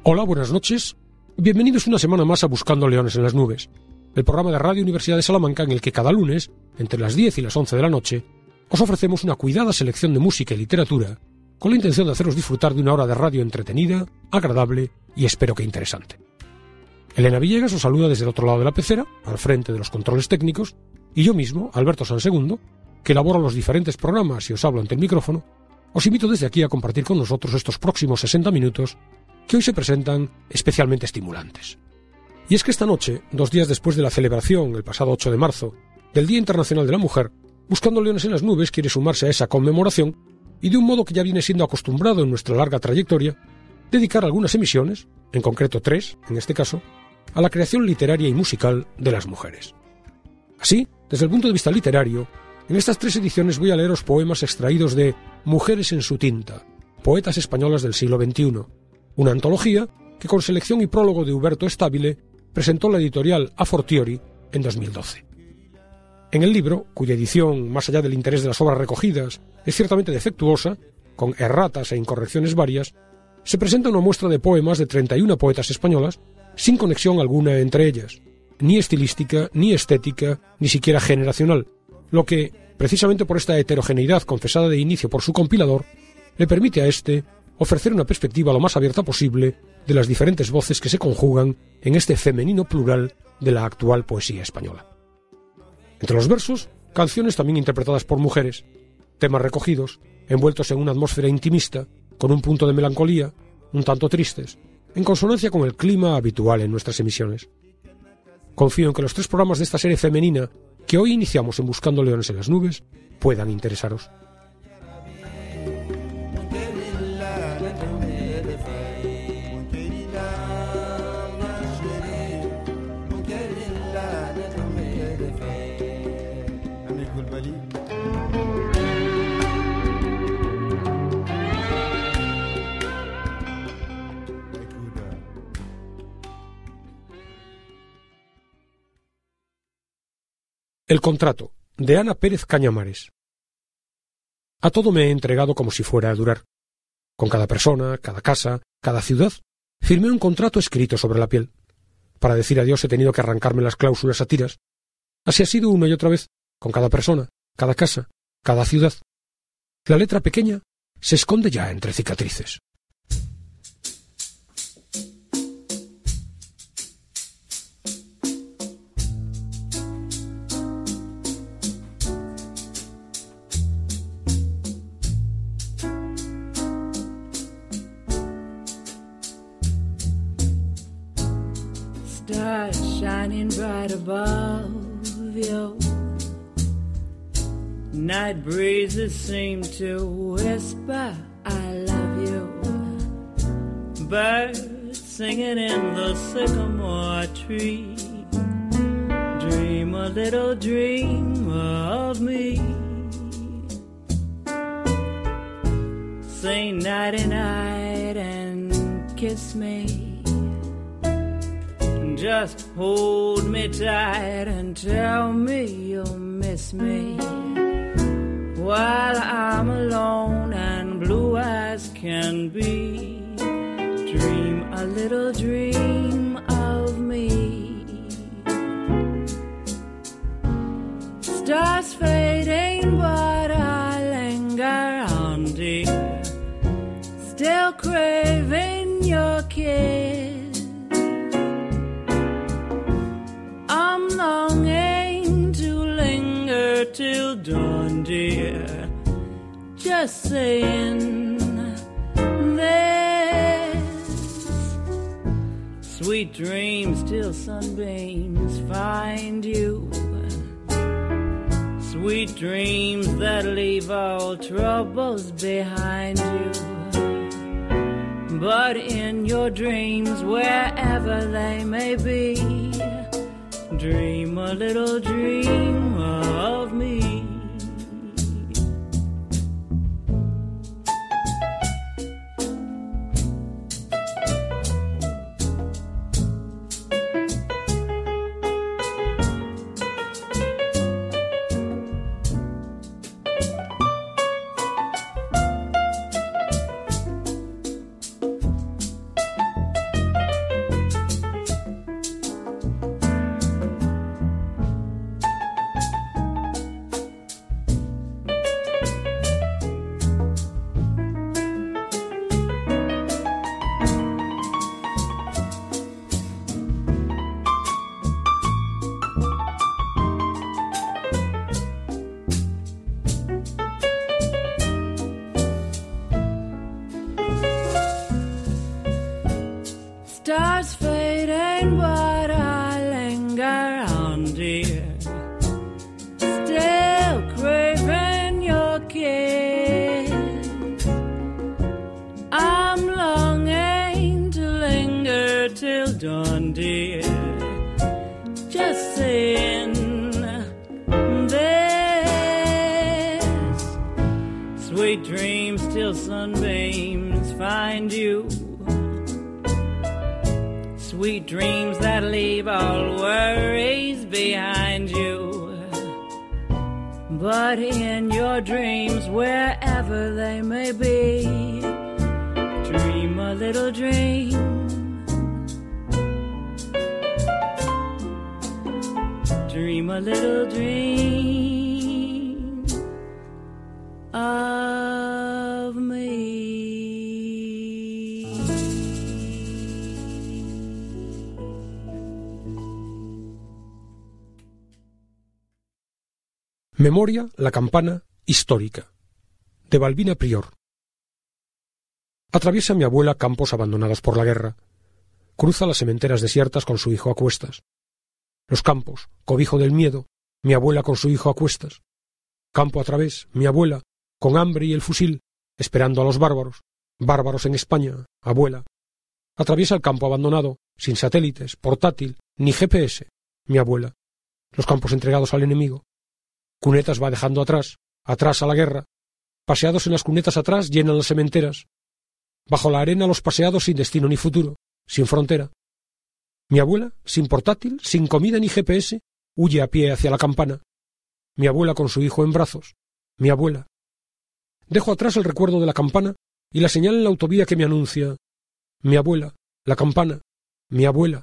Hola, buenas noches. Bienvenidos una semana más a Buscando Leones en las Nubes, el programa de Radio Universidad de Salamanca en el que cada lunes, entre las 10 y las 11 de la noche, os ofrecemos una cuidada selección de música y literatura con la intención de haceros disfrutar de una hora de radio entretenida, agradable y espero que interesante. Elena Villegas os saluda desde el otro lado de la pecera, al frente de los controles técnicos, y yo mismo, Alberto Sansegundo, que elaboro los diferentes programas y os hablo ante el micrófono, os invito desde aquí a compartir con nosotros estos próximos 60 minutos que hoy se presentan especialmente estimulantes. Y es que esta noche, 2 días después de la celebración, el pasado 8 de marzo, del Día Internacional de la Mujer, Buscando Leones en las Nubes quiere sumarse a esa conmemoración y de un modo que ya viene siendo acostumbrado en nuestra larga trayectoria, dedicar algunas emisiones, en concreto 3, en este caso, a la creación literaria y musical de las mujeres. Así, desde el punto de vista literario, en estas 3 ediciones voy a leeros poemas extraídos de Mujeres en su tinta, poetas españolas del siglo XXI, una antología que con selección y prólogo de Huberto Estabile presentó la editorial A Fortiori en 2012. En el libro, cuya edición, más allá del interés de las obras recogidas, es ciertamente defectuosa, con erratas e incorrecciones varias, se presenta una muestra de poemas de 31 poetas españolas, sin conexión alguna entre ellas, ni estilística, ni estética, ni siquiera generacional, lo que, precisamente por esta heterogeneidad confesada de inicio por su compilador, le permite a éste ofrecer una perspectiva lo más abierta posible de las diferentes voces que se conjugan en este femenino plural de la actual poesía española. Entre los versos, canciones también interpretadas por mujeres, temas recogidos, envueltos en una atmósfera intimista, con un punto de melancolía, un tanto tristes, en consonancia con el clima habitual en nuestras emisiones. Confío en que los 3 programas de esta serie femenina que hoy iniciamos en Buscando Leones en las Nubes puedan interesaros. El contrato, de Ana Pérez Cañamares. A todo me he entregado como si fuera a durar. Con cada persona, cada casa, cada ciudad, firmé un contrato escrito sobre la piel. Para decir adiós he tenido que arrancarme las cláusulas a tiras. Así ha sido una y otra vez, con cada persona, cada casa, cada ciudad. La letra pequeña se esconde ya entre cicatrices. Stars shining bright above you. Night breezes seem to whisper, I love you. Birds singing in the sycamore tree. Dream a little dream of me. Say nighty-night and kiss me. Just hold me tight and tell me you'll miss me while I'm alone and blue as can be. Dream a little dream of me. Stars fading but I linger on, dear, still craving your kiss. Longing to linger till dawn, dear, just saying this. Sweet dreams till sunbeams find you. Sweet dreams that leave all troubles behind you. But in your dreams, wherever they may be, dream a little dream of me. mine, but I linger on, dear, still craving your kiss. I'm longing to linger till dawn, dear, just saying this. Sweet dreams till sunbeams find you, sweet dreams that leave all worries behind you. But in your dreams, wherever they may be, dream a little dream. Dream a little dream of me. Memoria, la campana histórica, de Balbina Prior. Atraviesa mi abuela campos abandonados por la guerra. Cruza las sementeras desiertas con su hijo a cuestas. Los campos, cobijo del miedo, mi abuela con su hijo a cuestas. Campo a través, mi abuela, con hambre y el fusil, esperando a los bárbaros. Bárbaros en España, abuela. Atraviesa el campo abandonado, sin satélites, portátil, ni GPS, mi abuela. Los campos entregados al enemigo. Cunetas va dejando atrás, atrás a la guerra. Paseados en las cunetas atrás llenan las sementeras. Bajo la arena los paseados sin destino ni futuro, sin frontera. Mi abuela, sin portátil, sin comida ni GPS, huye a pie hacia la campana. Mi abuela con su hijo en brazos. Mi abuela. Dejo atrás el recuerdo de la campana y la señal en la autovía que me anuncia. Mi abuela, la campana, mi abuela.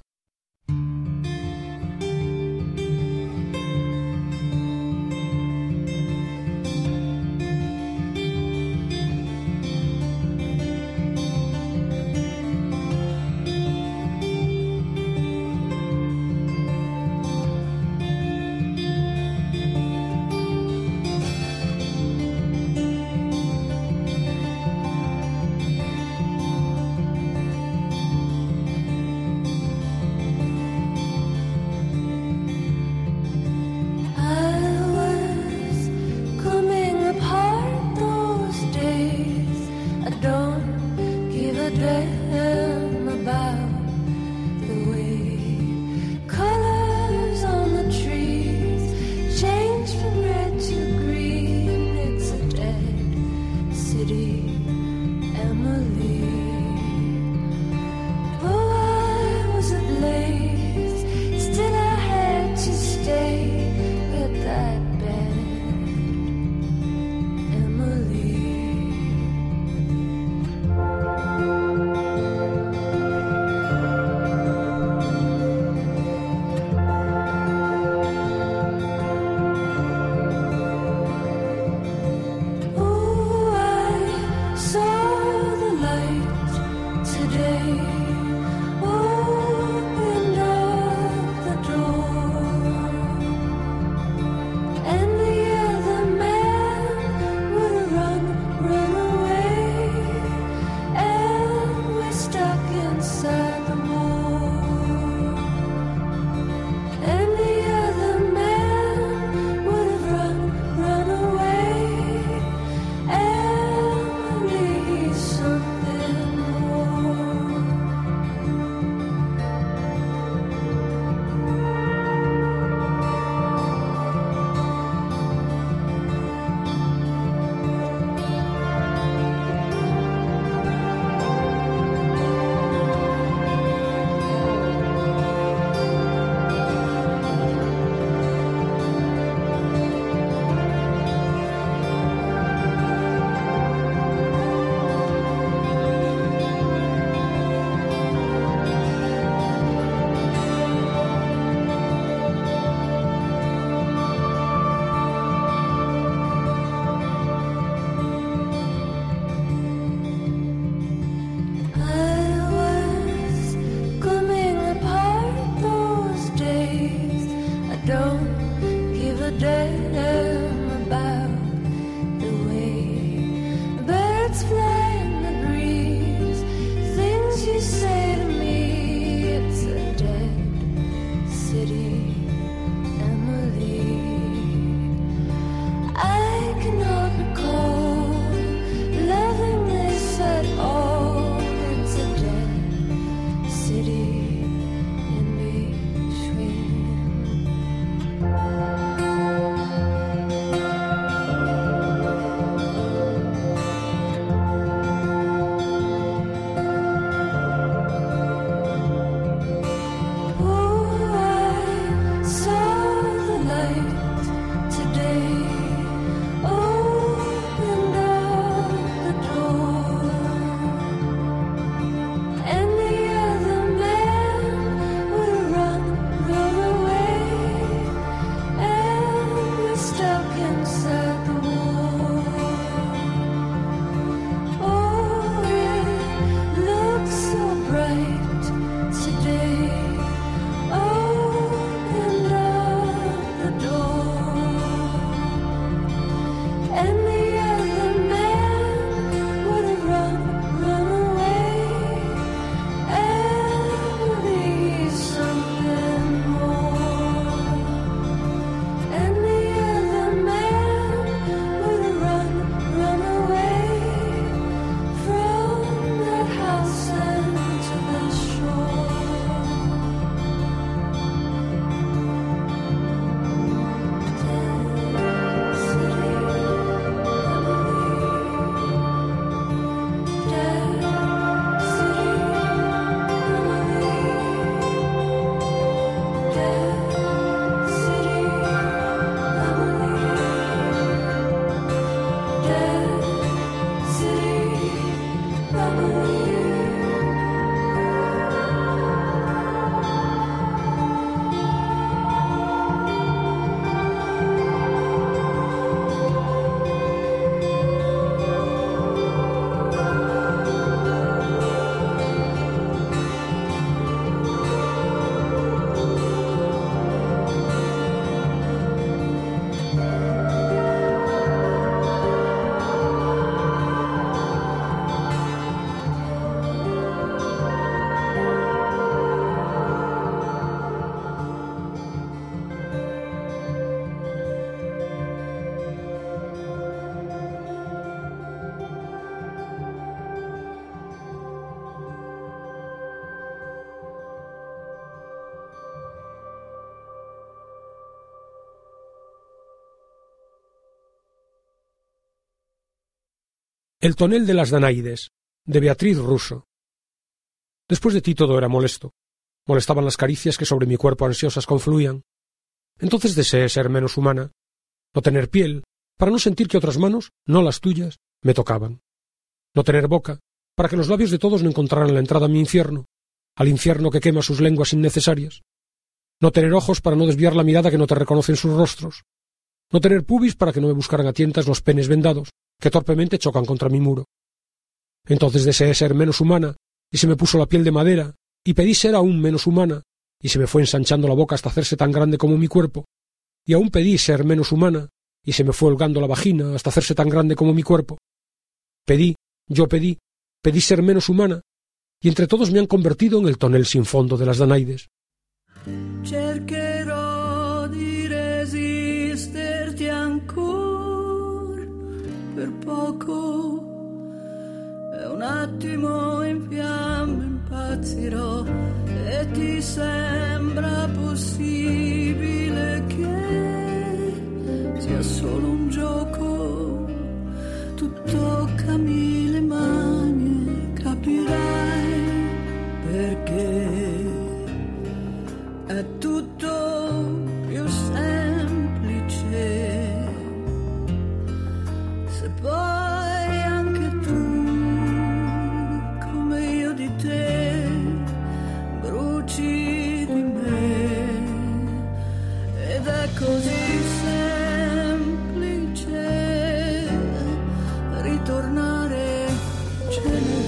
El tonel de las Danaides, de Beatriz Russo. Después de ti todo era molesto. Molestaban las caricias que sobre mi cuerpo ansiosas confluían. Entonces deseé ser menos humana, no tener piel, para no sentir que otras manos, no las tuyas, me tocaban. No tener boca, para que los labios de todos no encontraran la entrada a mi infierno, al infierno que quema sus lenguas innecesarias. No tener ojos para no desviar la mirada que no te reconocen sus rostros. No tener pubis para que no me buscaran a tientas los penes vendados, que torpemente chocan contra mi muro. Entonces deseé ser menos humana, y se me puso la piel de madera, y pedí ser aún menos humana, y se me fue ensanchando la boca hasta hacerse tan grande como mi cuerpo, y aún pedí ser menos humana, y se me fue holgando la vagina hasta hacerse tan grande como mi cuerpo. Pedí ser menos humana, y entre todos me han convertido en el tonel sin fondo de las Danaides. Cercherò di resisterti ancora per poco, e un attimo in fiamme impazzirò, e ti sembra possibile che sia solo un gioco. Tu toccami le mani e capirai perché è tutto più semplice se poi anche tu, come io di te, bruci di me, ed è così semplice ritornare cenere.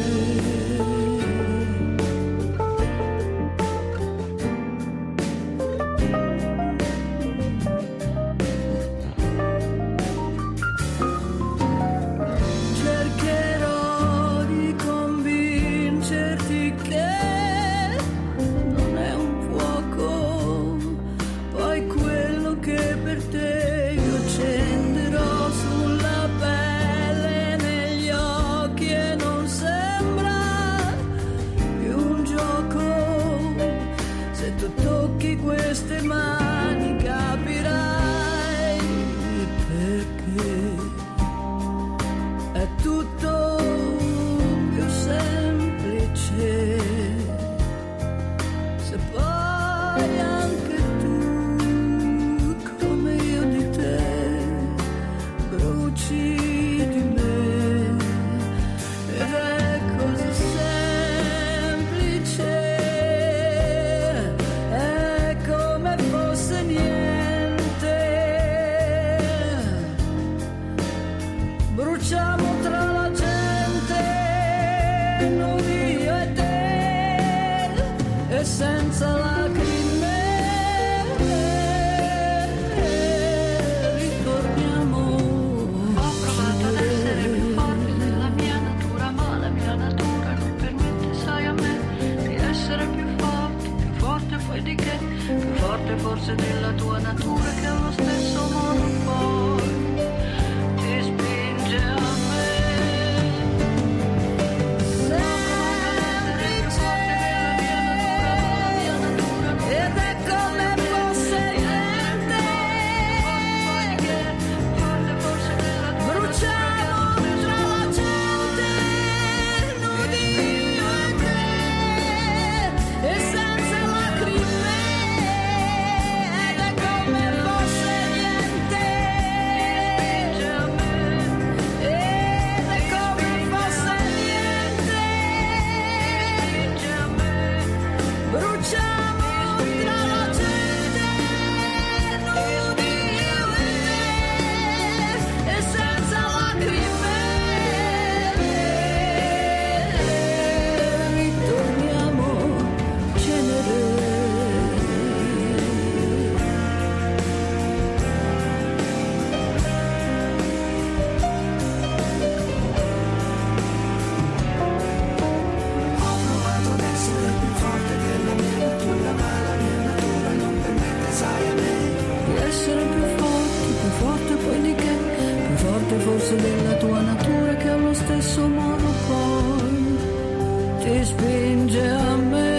Queste mani capirai perché è tutto più semplice se poi anche tu, come io di te, bruci di me, ed è così semplice. Bruciamo tra la gente, noi io e te, e senza lacrime ritorniamo. Ho provato ad essere più forte della mia natura, ma la mia natura non permette, sai, a me di essere più forte poi di che, più forte forse della tua natura, che allo stesso modo poi ti spinge a me. Ed è come fosse niente. Bruciamo tra la gente, nudi io e te, e senza lacrime, ed è come fosse niente. Ed è come fosse niente. Bruciamo tra la gente, nudi io e te, e senza lacrime ritorniamo cenere. Ho provato ad essere più forte della mia natura, ma la mia natura non permette, sai, a me Di essere più forte poi di che, più forte forse della tua natura, che allo stesso modo poi ti spinge a me.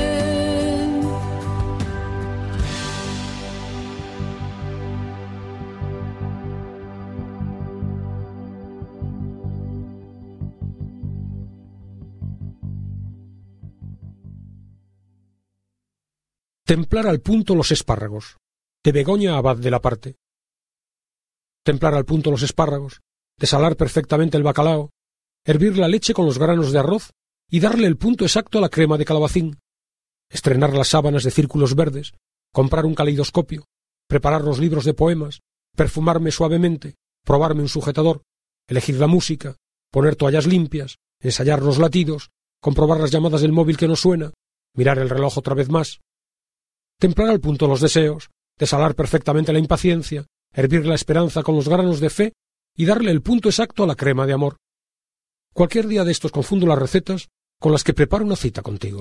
Templar al punto los espárragos, de Begoña Abad de la Parte. Templar al punto los espárragos, desalar perfectamente el bacalao, hervir la leche con los granos de arroz y darle el punto exacto a la crema de calabacín, estrenar las sábanas de círculos verdes, comprar un caleidoscopio, preparar los libros de poemas, perfumarme suavemente, probarme un sujetador, elegir la música, poner toallas limpias, ensayar los latidos, comprobar las llamadas del móvil que no suena, mirar el reloj otra vez más. Templar al punto los deseos, desalar perfectamente la impaciencia, hervir la esperanza con los granos de fe y darle el punto exacto a la crema de amor. Cualquier día de estos confundo las recetas con las que preparo una cita contigo.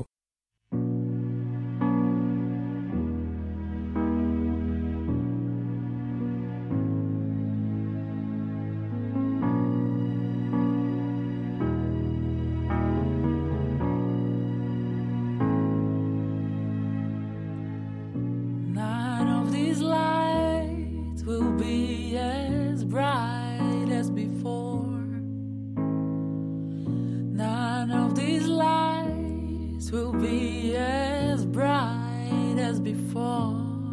Will be as bright as before.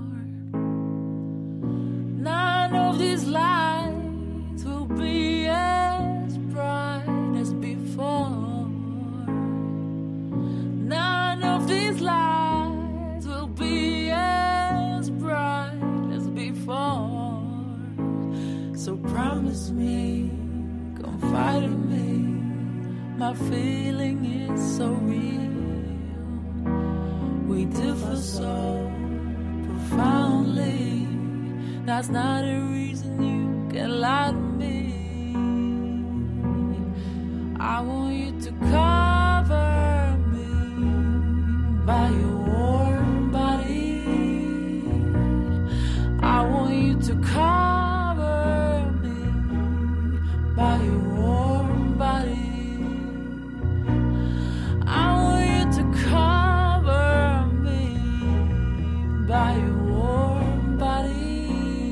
None of these lights will be as bright as before. None of these lights will be as bright as before. So promise me, confide in me, my feeling is so real. We differ so profoundly. That's not a reason you can lie to me. I want you to cover me by your warm body. I want you to cover me by your warm body. I want you to cover by your warm body.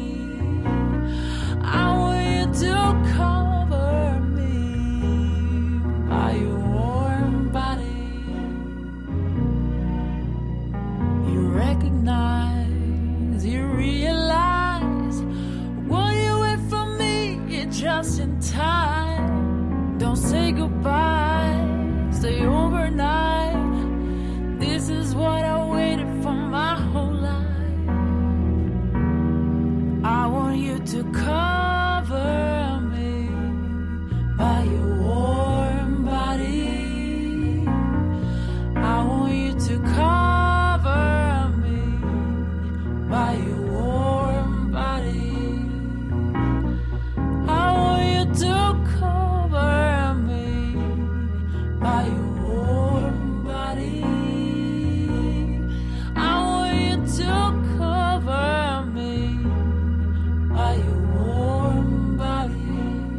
I want you to cover me by your warm body. You recognize, you realize what you wait from me, you're just in time. Don't say goodbye, stay overnight. This is what I waited for my whole life. I want you to cover me by your warm body. I want you to cover me by your warm body. I want you to cover me by your warm body. I want you to cover me by your warm body.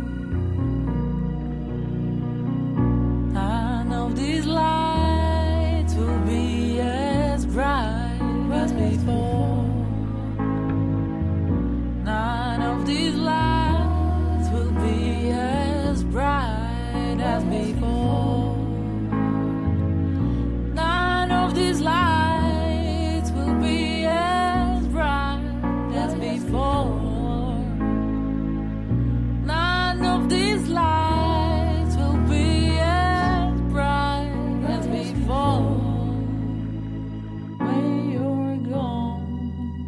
None of these lights will be as bright as before. None of these lights will be as bright as before. None of these lights will be as bright as before. None of these lights will be as bright as before. When you're gone,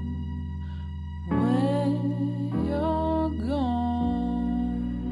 when you're gone.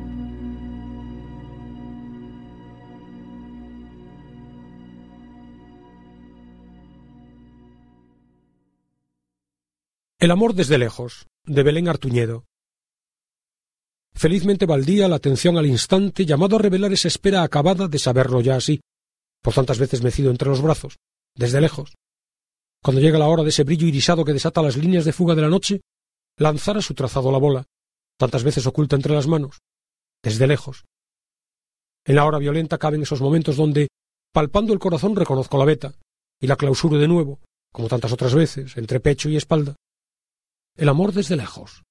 El amor desde lejos, de Belén Artuñedo. Felizmente va el día, la atención al instante, llamado a revelar esa espera acabada de saberlo ya así, por tantas veces mecido entre los brazos, desde lejos. Cuando llega la hora de ese brillo irisado que desata las líneas de fuga de la noche, lanzar a su trazado la bola, tantas veces oculta entre las manos, desde lejos. En la hora violenta caben esos momentos donde, palpando el corazón, reconozco la veta, y la clausuro de nuevo, como tantas otras veces, entre pecho y espalda. El amor desde lejos.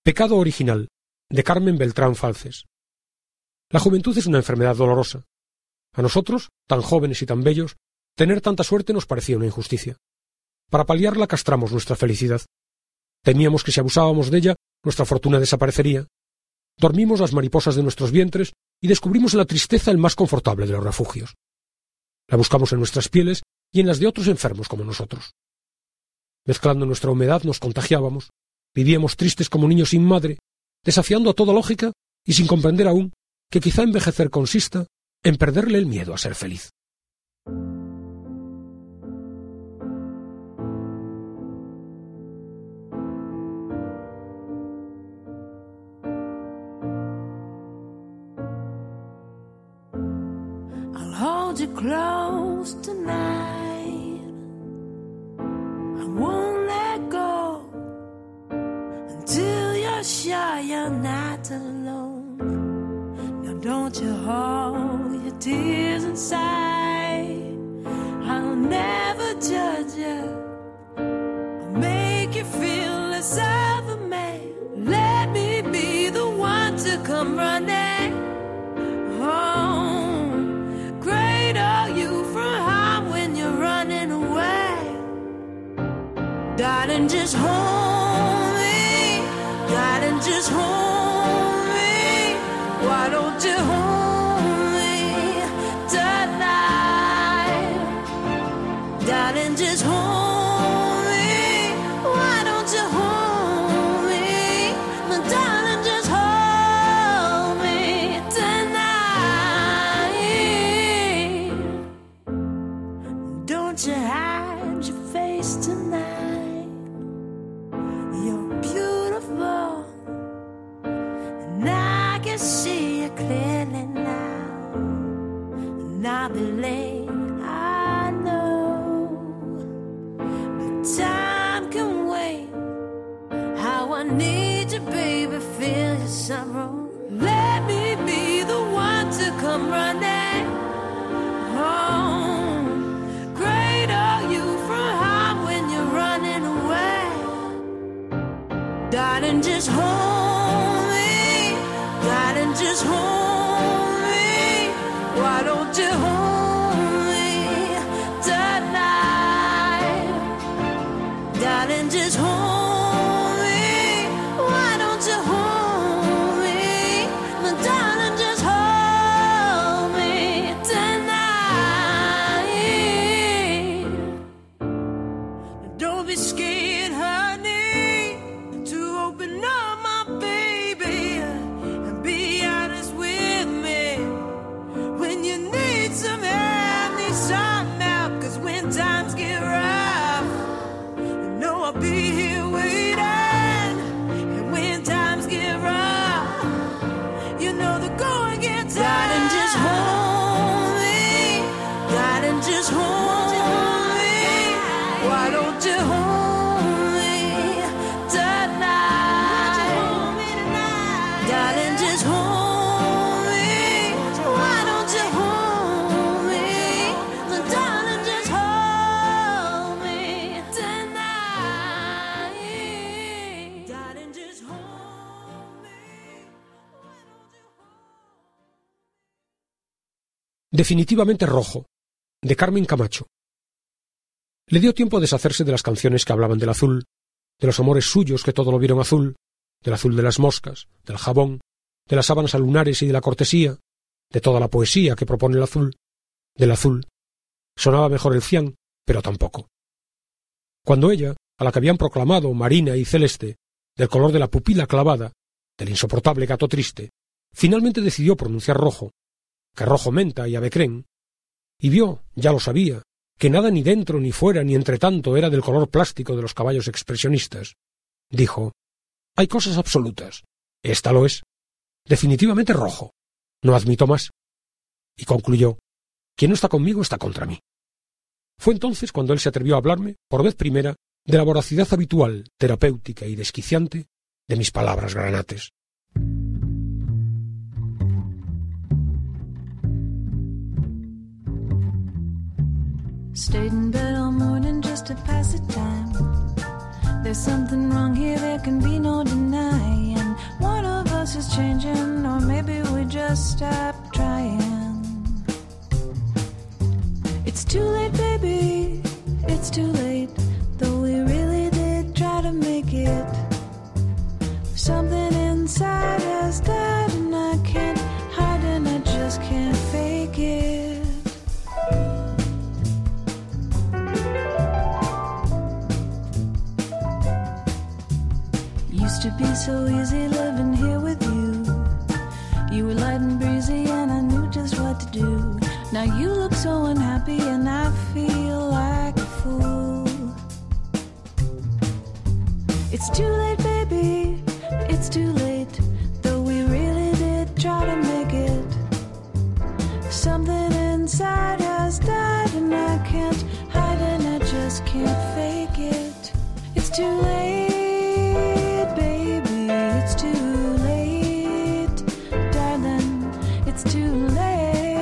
Pecado original, de Carmen Beltrán Falces. La juventud es una enfermedad dolorosa. A nosotros, tan jóvenes y tan bellos, tener tanta suerte nos parecía una injusticia. Para paliarla castramos nuestra felicidad. Temíamos que si abusábamos de ella, nuestra fortuna desaparecería. Dormimos las mariposas de nuestros vientres y descubrimos en la tristeza el más confortable de los refugios. La buscamos en nuestras pieles y en las de otros enfermos como nosotros. Mezclando nuestra humedad nos contagiábamos, vivíamos tristes como niños sin madre, desafiando a toda lógica y sin comprender aún que quizá envejecer consista en perderle el miedo a ser feliz. I'll hold you close tonight. I won't let go until you're sure you're not alone. Now don't you hold your tears inside. I'll never judge you. I'll make you feel less of a man. Let me be the one to come running home. Cradle you from harm when you're running away. Darling, just hold me. Darling, just hold me. Why don't you hold me tonight? Darling, just hold me. Why don't you hold me? Darling, just hold me tonight. Don't you hide your face tonight. You're beautiful, and I can see you clearly now. And I'll be late, I know, but time can wait. How I need you, baby, feel your sorrow. Let me be the one to come running home. Cradle you from harm when you're running away. Darling, just hold me. Darling, just hold me. Why don't you hold me tonight? Darling, just hold me. Why don't you hold me? Darling, just hold me tonight. Don't be scared, honey, to open up, my baby, and be honest with me. When you need some help, need some help, 'cause when times get rough, you know I'll be here waiting. And when times get rough, you know the going gets tough. Darling, just hold me. Darling, just hold me. Why don't you hold me tonight? Darling, just hold me. Why don't you hold me? Darling, just hold me tonight. Darling, just hold me. Why don't you hold me? Definitivamente rojo, de Carmen Camacho. Le dio tiempo a deshacerse de las canciones que hablaban del azul, de los amores suyos que todo lo vieron azul, del azul de las moscas, del jabón, de las sábanas lunares y de la cortesía, de toda la poesía que propone el azul, del azul. Sonaba mejor el cian, pero tampoco. Cuando ella, a la que habían proclamado marina y celeste, del color de la pupila clavada, del insoportable gato triste, finalmente decidió pronunciar rojo, que rojo menta y avecrén, y vio, ya lo sabía, que nada ni dentro ni fuera ni entre tanto era del color plástico de los caballos expresionistas. Dijo: hay cosas absolutas. Esta lo es. Definitivamente rojo. No admito más. Y concluyó: quien no está conmigo está contra mí. Fue entonces cuando él se atrevió a hablarme, por vez primera, de la voracidad habitual, terapéutica y desquiciante de mis palabras granates. Stayed in bed all morning just to pass the time. There's something wrong here, there can be no denying. else is changing, or maybe we just stopped trying. It's too late, baby, it's too late, though we really did try to make it. Something inside has died and I can't hide and I just can't fake it. Used to be so easy living here with you. You were light and breezy and I knew just what to do. Now you look so unhappy and I feel like a fool. It's too late, baby, it's too late, though we really did try to make it. Something inside has died and I can't hide and I just can't fake it. It's too late, baby, it's too late, darling, it's too late.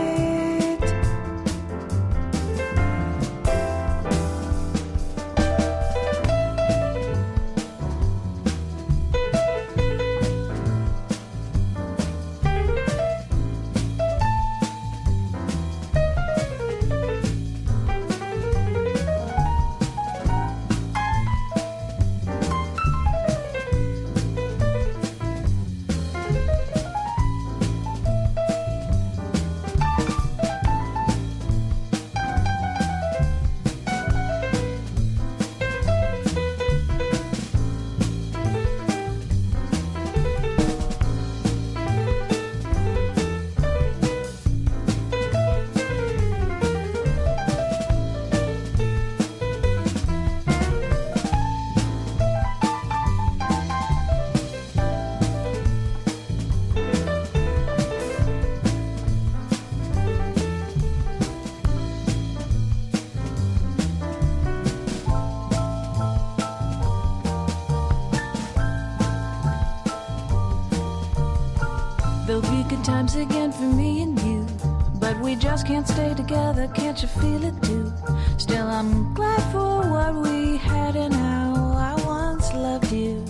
There'll be good times again for me and you, but we just can't stay together, can't you feel it too? Still I'm glad for what we had and how I once loved you.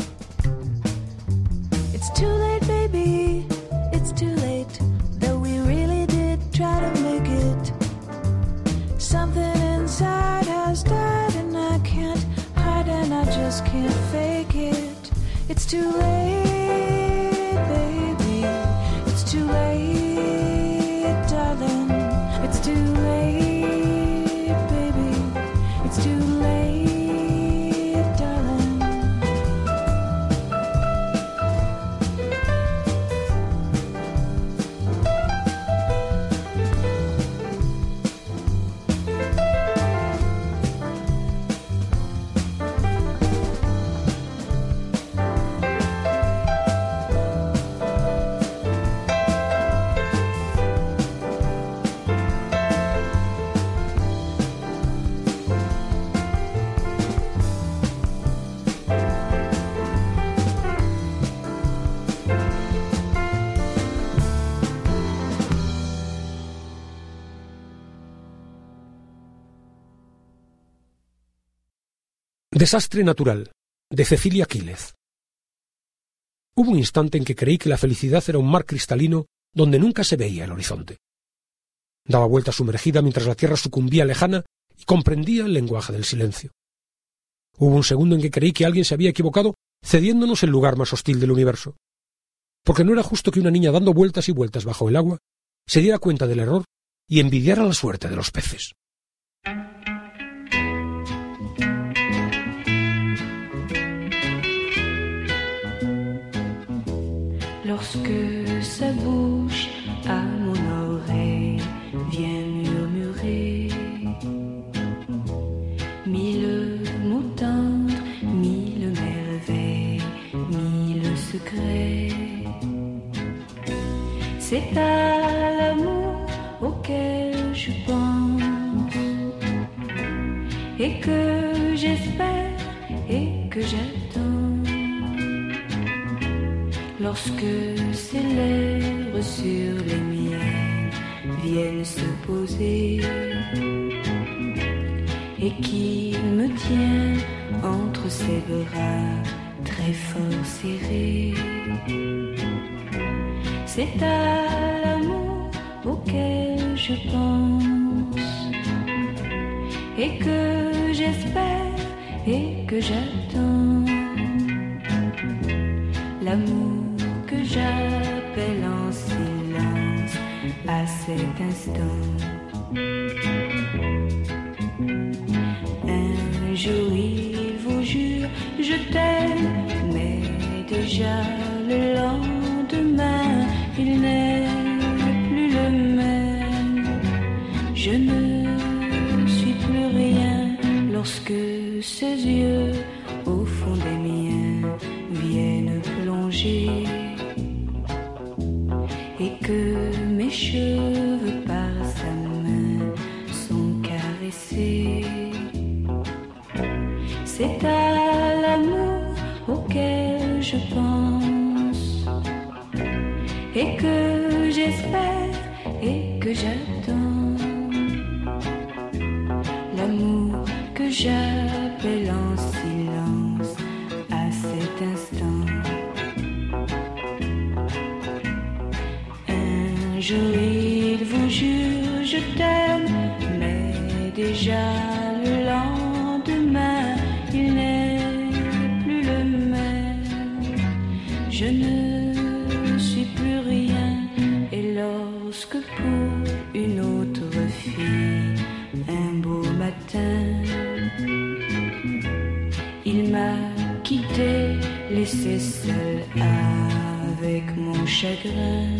It's too late, baby, it's too late, though we really did try to make it. Something inside has died and I can't hide and I just can't fake it. It's too late, baby, it's too late, darling, it's too late, baby, it's too late, darling. Desastre natural, de Cecilia Quílez. Hubo un instante en que creí que la felicidad era un mar cristalino donde nunca se veía el horizonte. Daba vuelta sumergida mientras la tierra sucumbía lejana y comprendía el lenguaje del silencio. Hubo un segundo en que creí que alguien se había equivocado cediéndonos el lugar más hostil del universo. Porque no era justo que una niña dando vueltas y vueltas bajo el agua se diera cuenta del error y envidiara la suerte de los peces. Lorsque sa bouche à mon oreille vient murmurer mille mots tendres, mille merveilles, mille secrets, c'est à l'amour auquel je pense et que j'espère et que j'attends. Lorsque ses lèvres sur les miennes viennent se poser et qu'il me tient entre ses bras très fort serré. C'est à l'amour auquel je pense et que j'espère et que j'attends. L'amour que j'appelle en silence à cet instant. Un jour il vous jure je t'aime, mais déjà le lendemain il n'est plus le même. Je ne suis plus rien lorsque ses yeux au fond des miens viennent plonger et que mes cheveux par sa main sont caressés. C'est à l'amour auquel je pense et que j'espère et que j'attends. L'amour que j'appelle en silence à cet instant. Un jour il vous jure je t'aime, mais déjà le lendemain il n'est plus le même. Je ne suis plus rien et lorsque pour une autre fille un beau matin il m'a quitté, laissé seul avec mon chagrin.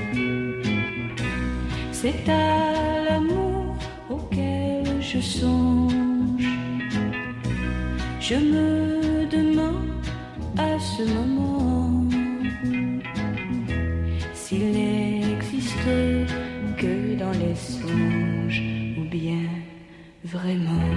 C'est à l'amour auquel je songe. Je me demande à ce moment s'il n'existe que dans les songes ou bien vraiment.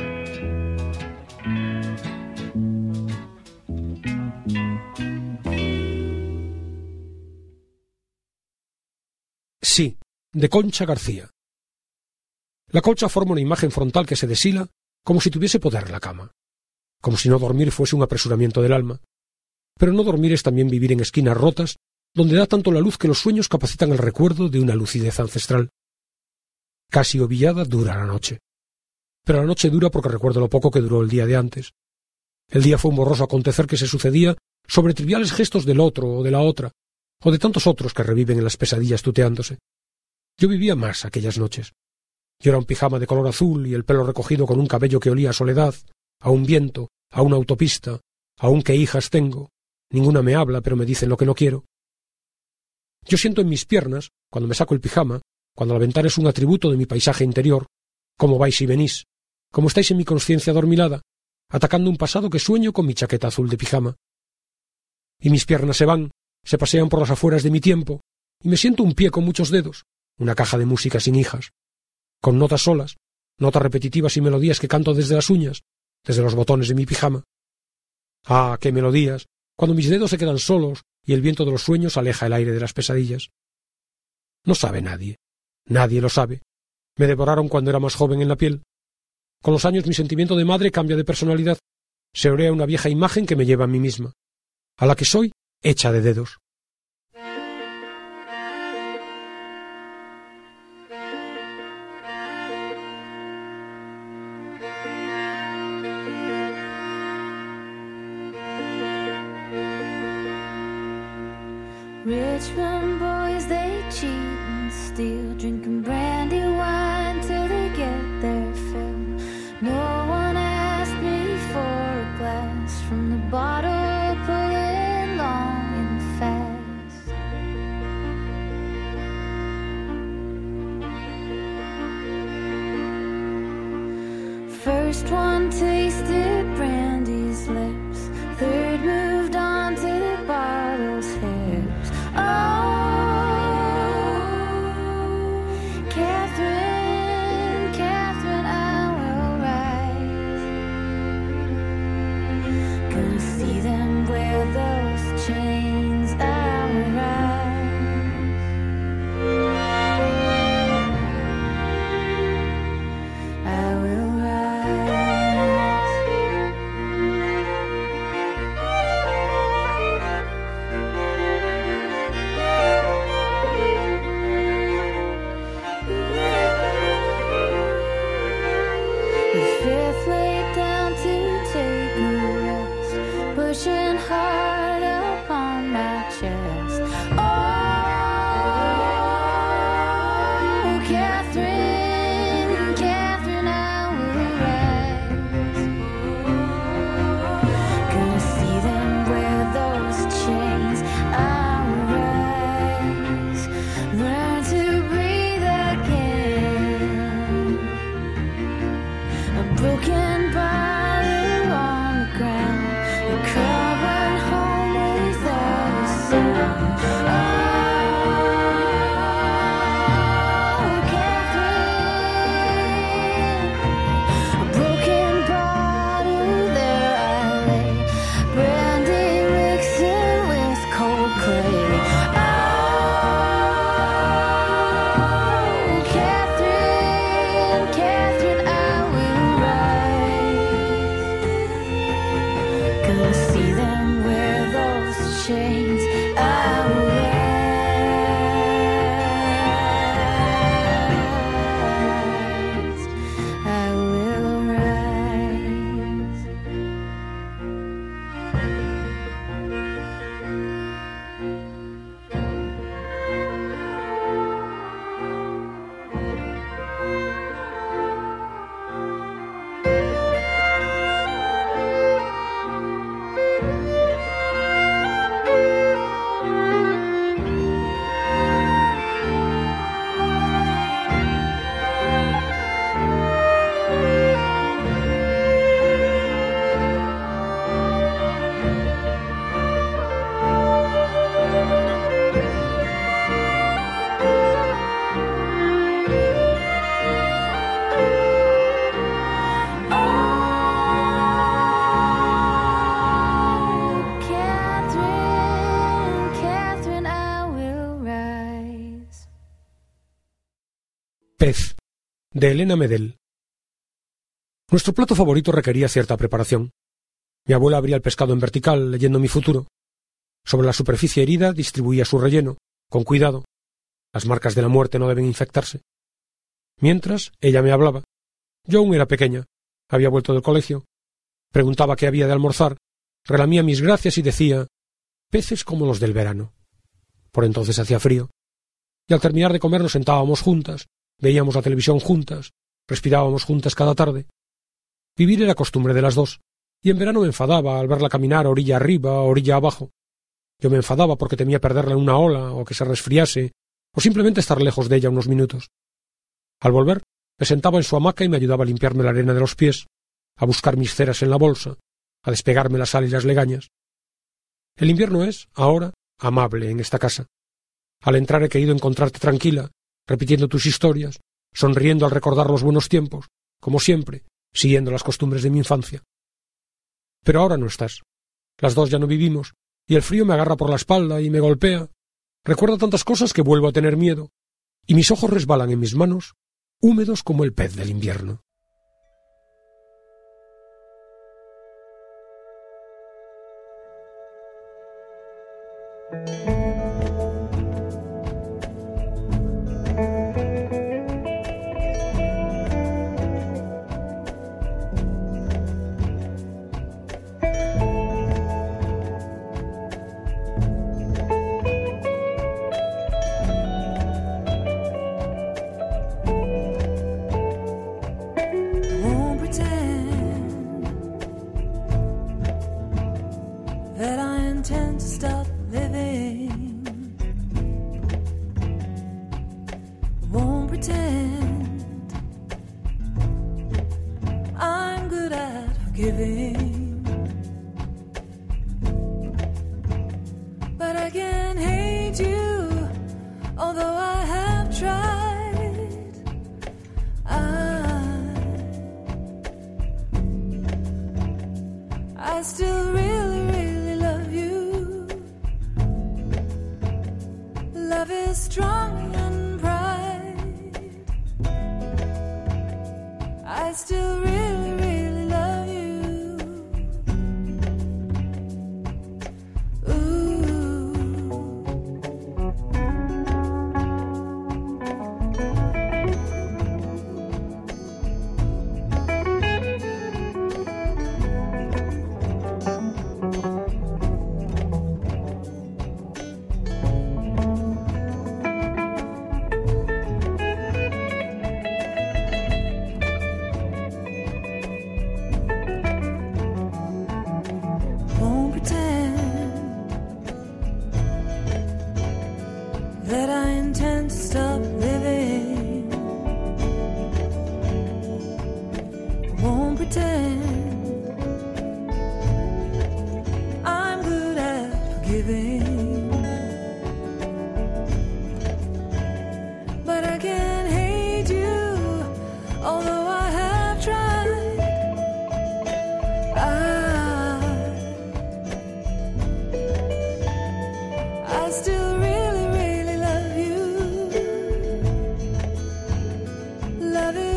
Sí, de Concha García. La colcha forma una imagen frontal que se deshila como si tuviese poder la cama, como si no dormir fuese un apresuramiento del alma. Pero no dormir es también vivir en esquinas rotas, donde da tanto la luz que los sueños capacitan el recuerdo de una lucidez ancestral. Casi ovillada dura la noche. Pero la noche dura porque recuerdo lo poco que duró el día de antes. El día fue un borroso acontecer que se sucedía sobre triviales gestos del otro o de la otra, o de tantos otros que reviven en las pesadillas tuteándose. Yo vivía más aquellas noches. Yo era un pijama de color azul y el pelo recogido con un cabello que olía a soledad, a un viento, a una autopista, aun que hijas tengo. Ninguna me habla, pero me dicen lo que no quiero. Yo siento en mis piernas, cuando me saco el pijama, cuando la ventana es un atributo de mi paisaje interior, cómo vais y venís, cómo estáis en mi conciencia adormilada, atacando un pasado que sueño con mi chaqueta azul de pijama. Y mis piernas se van, se pasean por las afueras de mi tiempo, y me siento un pie con muchos dedos, una caja de música sin hijas, con notas solas, notas repetitivas y melodías que canto desde las uñas, desde los botones de mi pijama. Ah, qué melodías, cuando mis dedos se quedan solos y el viento de los sueños aleja el aire de las pesadillas. No sabe nadie, nadie lo sabe. Me devoraron cuando era más joven en la piel. Con los años mi sentimiento de madre cambia de personalidad, se orea una vieja imagen que me lleva a mí misma, a la que soy hecha de dedos. Richmond boys, they cheat and steal, drinking brandy wine till they get their fill. No one asked me for a glass from the bottle, pulling long and fast. First one tasted brandy's lips, third moved on to the bottle's hips. Oh, Catherine, Catherine, I will rise. Gonna see them wear those chains, I will rise. I will rise. fifth laid down to take a rest, pushing hard upon my chest. Oh, Catherine, Catherine, I will rise. Gonna see them wear those chains. I will rise, learn to breathe again. A broken bottle on the ground, a car went home without a sound. Oh, Catherine, a broken bottle, there I lay, brandy mixing with cold clay. Oh, Catherine, Catherine, I will rise. Gonna see them wear those chains. I will rise. I will rise. Catherine, Catherine, I will rise. Pez, de Elena Medel. Nuestro plato favorito requería cierta preparación. Mi abuela abría el pescado en vertical, leyendo mi futuro. Sobre la superficie herida distribuía su relleno, con cuidado. Las marcas de la muerte no deben infectarse. Mientras, ella me hablaba. Yo aún era pequeña, había vuelto del colegio. Preguntaba qué había de almorzar, relamía mis gracias y decía: peces como los del verano. Por entonces hacía frío. Y al terminar de comer nos sentábamos juntas, veíamos la televisión juntas, respirábamos juntas cada tarde. Vivir era costumbre de las dos, y en verano me enfadaba al verla caminar orilla arriba, orilla abajo. Yo me enfadaba porque temía perderla en una ola, o que se resfriase, o simplemente estar lejos de ella unos minutos. Al volver, me sentaba en su hamaca y me ayudaba a limpiarme la arena de los pies, a buscar mis ceras en la bolsa, a despegarme la sal y las legañas. El invierno es, ahora, amable en esta casa. Al entrar he querido encontrarte tranquila, repitiendo tus historias, sonriendo al recordar los buenos tiempos, como siempre, siguiendo las costumbres de mi infancia. Pero ahora no estás. Las dos ya no vivimos, y el frío me agarra por la espalda y me golpea. Recuerdo tantas cosas que vuelvo a tener miedo, y mis ojos resbalan en mis manos, húmedos como el pez del invierno.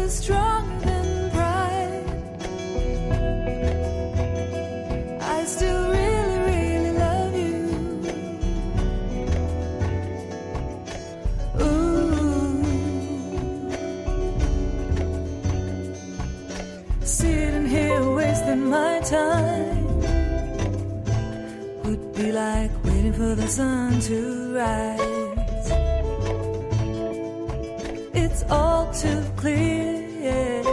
is stronger than pride. I still really, really love you. Ooh. Sitting here wasting my time would be like waiting for the sun to rise. It's all too clear, yeah.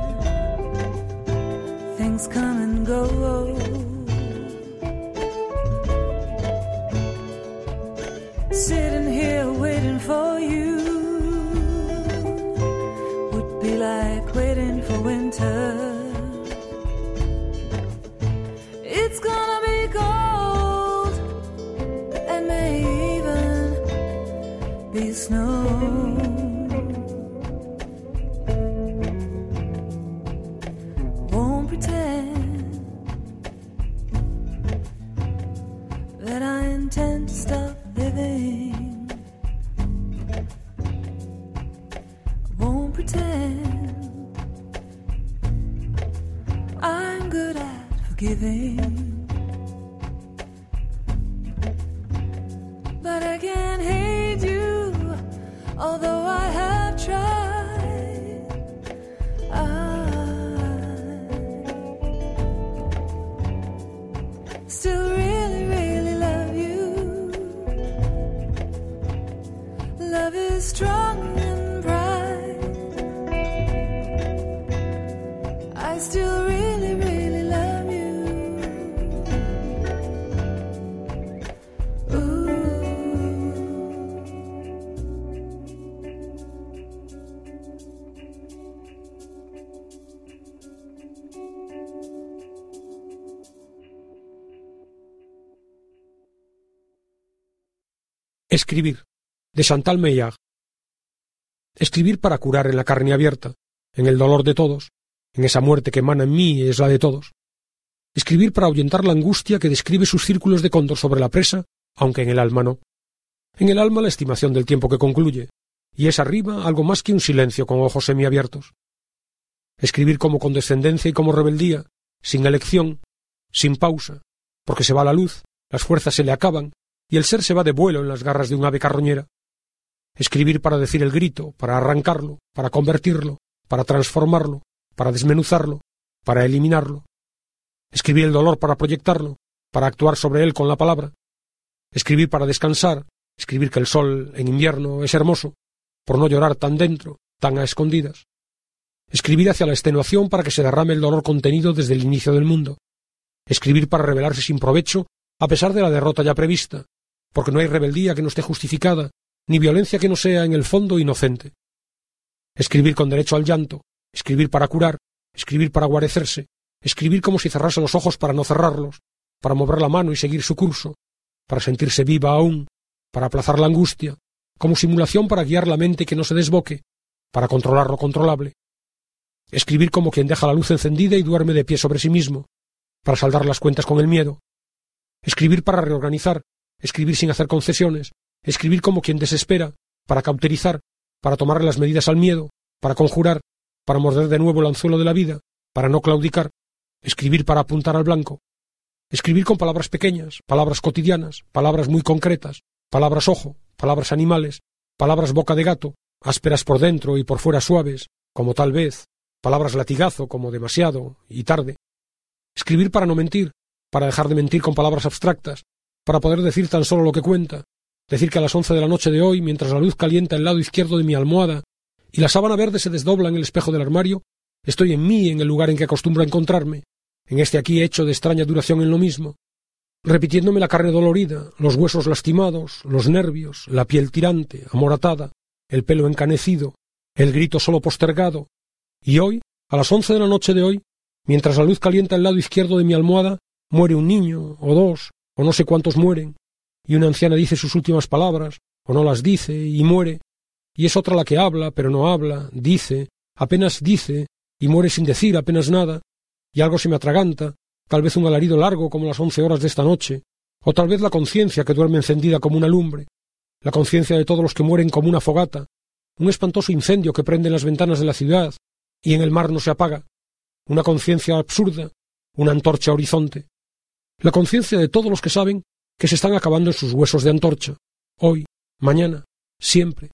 Things come and go. Sitting here waiting for you would be like waiting for winter. It's gonna be cold and may even be snow. Won't pretend that I intend to stop living. Won't pretend I'm good at forgiving. But I can't hate you, although I have tried. I still really, really love you. Love is stronger than pride. I still really, really love you. Escribir, de Chantal Meillard. Escribir para curar en la carne abierta, en el dolor de todos, en esa muerte que emana en mí y es la de todos. Escribir para ahuyentar la angustia que describe sus círculos de cóndor sobre la presa, aunque en el alma no. En el alma la estimación del tiempo que concluye, y es arriba algo más que un silencio con ojos semiabiertos. Escribir como condescendencia y como rebeldía, sin elección, sin pausa, porque se va la luz, las fuerzas se le acaban, y el ser se va de vuelo en las garras de un ave carroñera. Escribir para decir el grito, para arrancarlo, para convertirlo, para transformarlo, para desmenuzarlo, para eliminarlo. Escribir el dolor para proyectarlo, para actuar sobre él con la palabra. Escribir para descansar, escribir que el sol en invierno es hermoso, por no llorar tan dentro, tan a escondidas. Escribir hacia la extenuación para que se derrame el dolor contenido desde el inicio del mundo. Escribir para rebelarse sin provecho a pesar de la derrota ya prevista, porque no hay rebeldía que no esté justificada, ni violencia que no sea en el fondo inocente. Escribir con derecho al llanto, escribir para curar, escribir para guarecerse, escribir como si cerrase los ojos para no cerrarlos, para mover la mano y seguir su curso, para sentirse viva aún, para aplazar la angustia, como simulación para guiar la mente que no se desboque, para controlar lo controlable. Escribir como quien deja la luz encendida y duerme de pie sobre sí mismo, para saldar las cuentas con el miedo. Escribir para reorganizar, escribir sin hacer concesiones, escribir como quien desespera, para cauterizar, para tomar las medidas al miedo, para conjurar, para morder de nuevo el anzuelo de la vida, para no claudicar, escribir para apuntar al blanco. Escribir con palabras pequeñas, palabras cotidianas, palabras muy concretas, palabras ojo, palabras animales, palabras boca de gato, ásperas por dentro y por fuera suaves, como tal vez, palabras latigazo como demasiado y tarde. Escribir para no mentir, para dejar de mentir con palabras abstractas, para poder decir tan solo lo que cuenta, decir que a las 11 de la noche de hoy, mientras la luz calienta el lado izquierdo de mi almohada y la sábana verde se desdobla en el espejo del armario, estoy en mí, en el lugar en que acostumbro a encontrarme, en este aquí hecho de extraña duración en lo mismo, repitiéndome la carne dolorida, los huesos lastimados, los nervios, la piel tirante, amoratada, el pelo encanecido, el grito solo postergado, y hoy, a las 11 de la noche de hoy, mientras la luz calienta el lado izquierdo de mi almohada, muere un niño, o dos, o no sé cuántos mueren, y una anciana dice sus últimas palabras, o no las dice, y muere, y es otra la que habla, pero no habla, dice, y muere sin decir apenas nada, y algo se me atraganta, tal vez un alarido largo como las 11 horas de esta noche, o tal vez la conciencia que duerme encendida como una lumbre, la conciencia de todos los que mueren como una fogata, un espantoso incendio que prende en las ventanas de la ciudad, y en el mar no se apaga, una conciencia absurda, una antorcha horizonte, la conciencia de todos los que saben que se están acabando en sus huesos de antorcha, hoy, mañana, siempre.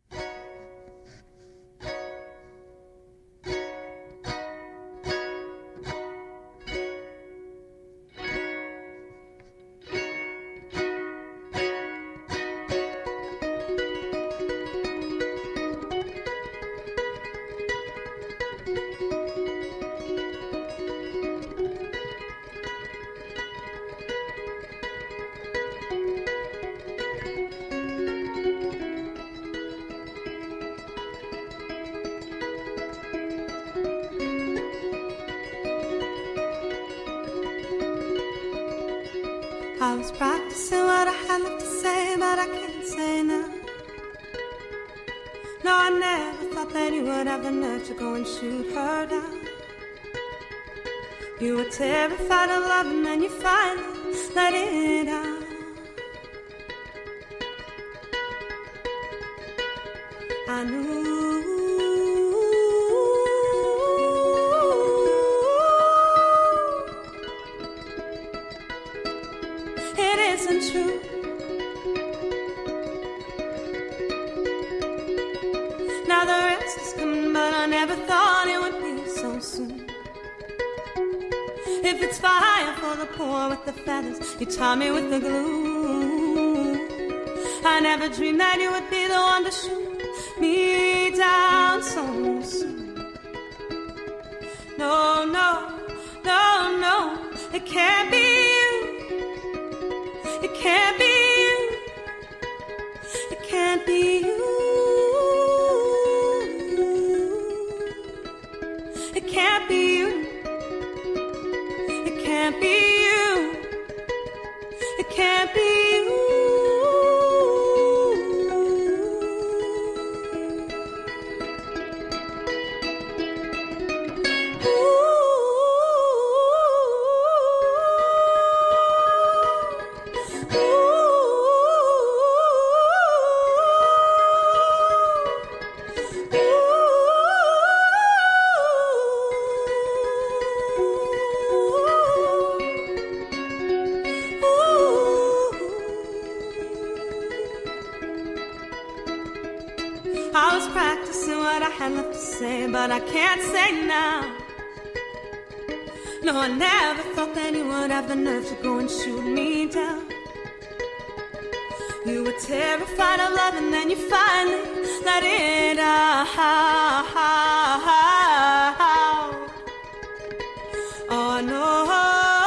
I was practicing what I had left to say, but I can't say now. No, I never thought that you would have the nerve to go and shoot her down. You were terrified of love and then you finally let it out. I knew it isn't true. Now the rest is coming, but I never thought it would be so soon. If it's fire for the poor with the feathers, you tie me with the glue. I never dreamed that you would be the one to shoot me down so soon. No, no, no, no, it can't be you. It can't be you. It can't be you. It can't be you. It can't be you. It can't be you. I was practicing what I had left to say, but I can't say now. No, I never thought that you would have the nerve to go and shoot me down. You were terrified of love and then you finally let it out. Oh no.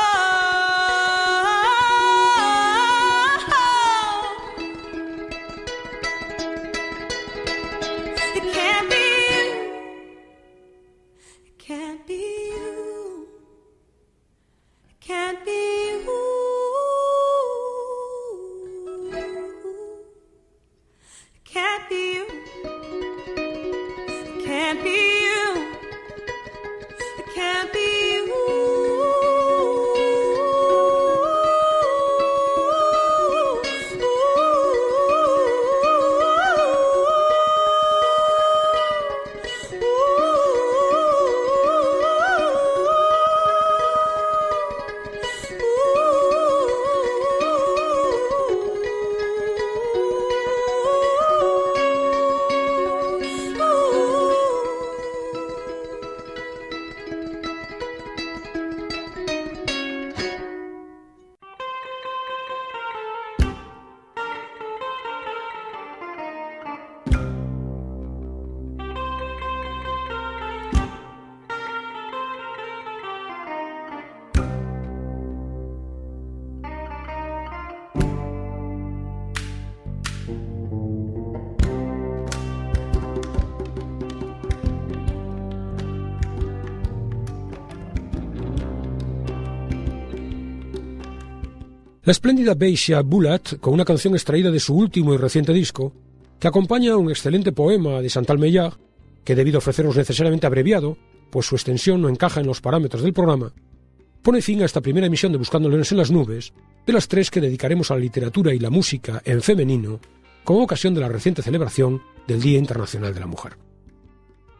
La espléndida Beisia Bulat, con una canción extraída de su último y reciente disco, que acompaña a un excelente poema de Chantal Meillard, que debido a ofrecernos necesariamente abreviado, pues su extensión no encaja en los parámetros del programa, pone fin a esta primera emisión de Buscando Leones en las Nubes, de las 3 que dedicaremos a la literatura y la música en femenino, con ocasión de la reciente celebración del Día Internacional de la Mujer.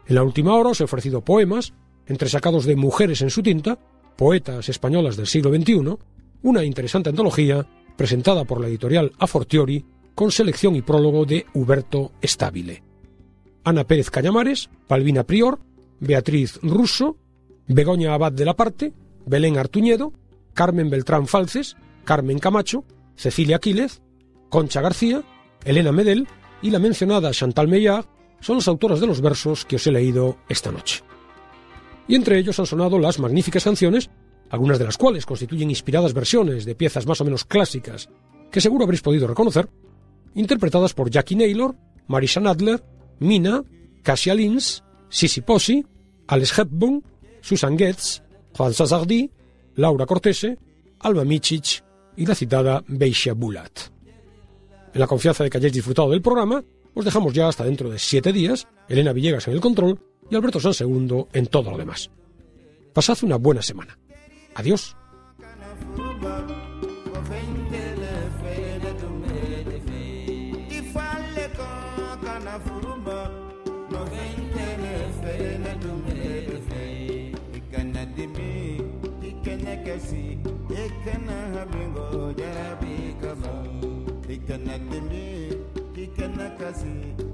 En la última hora os he ofrecido poemas, entresacados de Mujeres en su tinta, poetas españolas del siglo XXI, una interesante antología presentada por la editorial A Fortiori con selección y prólogo de Huberto Stabile. Ana Pérez Cañamares, Palvina Prior, Beatriz Russo, Begoña Abad de la Parte, Belén Artuñedo, Carmen Beltrán Falces, Carmen Camacho, Cecilia Quílez, Concha García, Elena Medel y la mencionada Chantal Meillard son las autoras de los versos que os he leído esta noche. Y entre ellos han sonado las magníficas canciones, algunas de las cuales constituyen inspiradas versiones de piezas más o menos clásicas que seguro habréis podido reconocer, interpretadas por Jackie Naylor, Marisa Nadler, Mina, Kasia Lins, Sissy Posse, Alex Hepburn, Susan Getz, Juan Sazardí, Laura Cortese, Alma Michich y la citada Beisha Bulat. En la confianza de que hayáis disfrutado del programa, os dejamos ya hasta dentro de 7 días, Elena Villegas en el control y Alberto Sansegundo en todo lo demás. Pasad una buena semana. Adiós. He cannot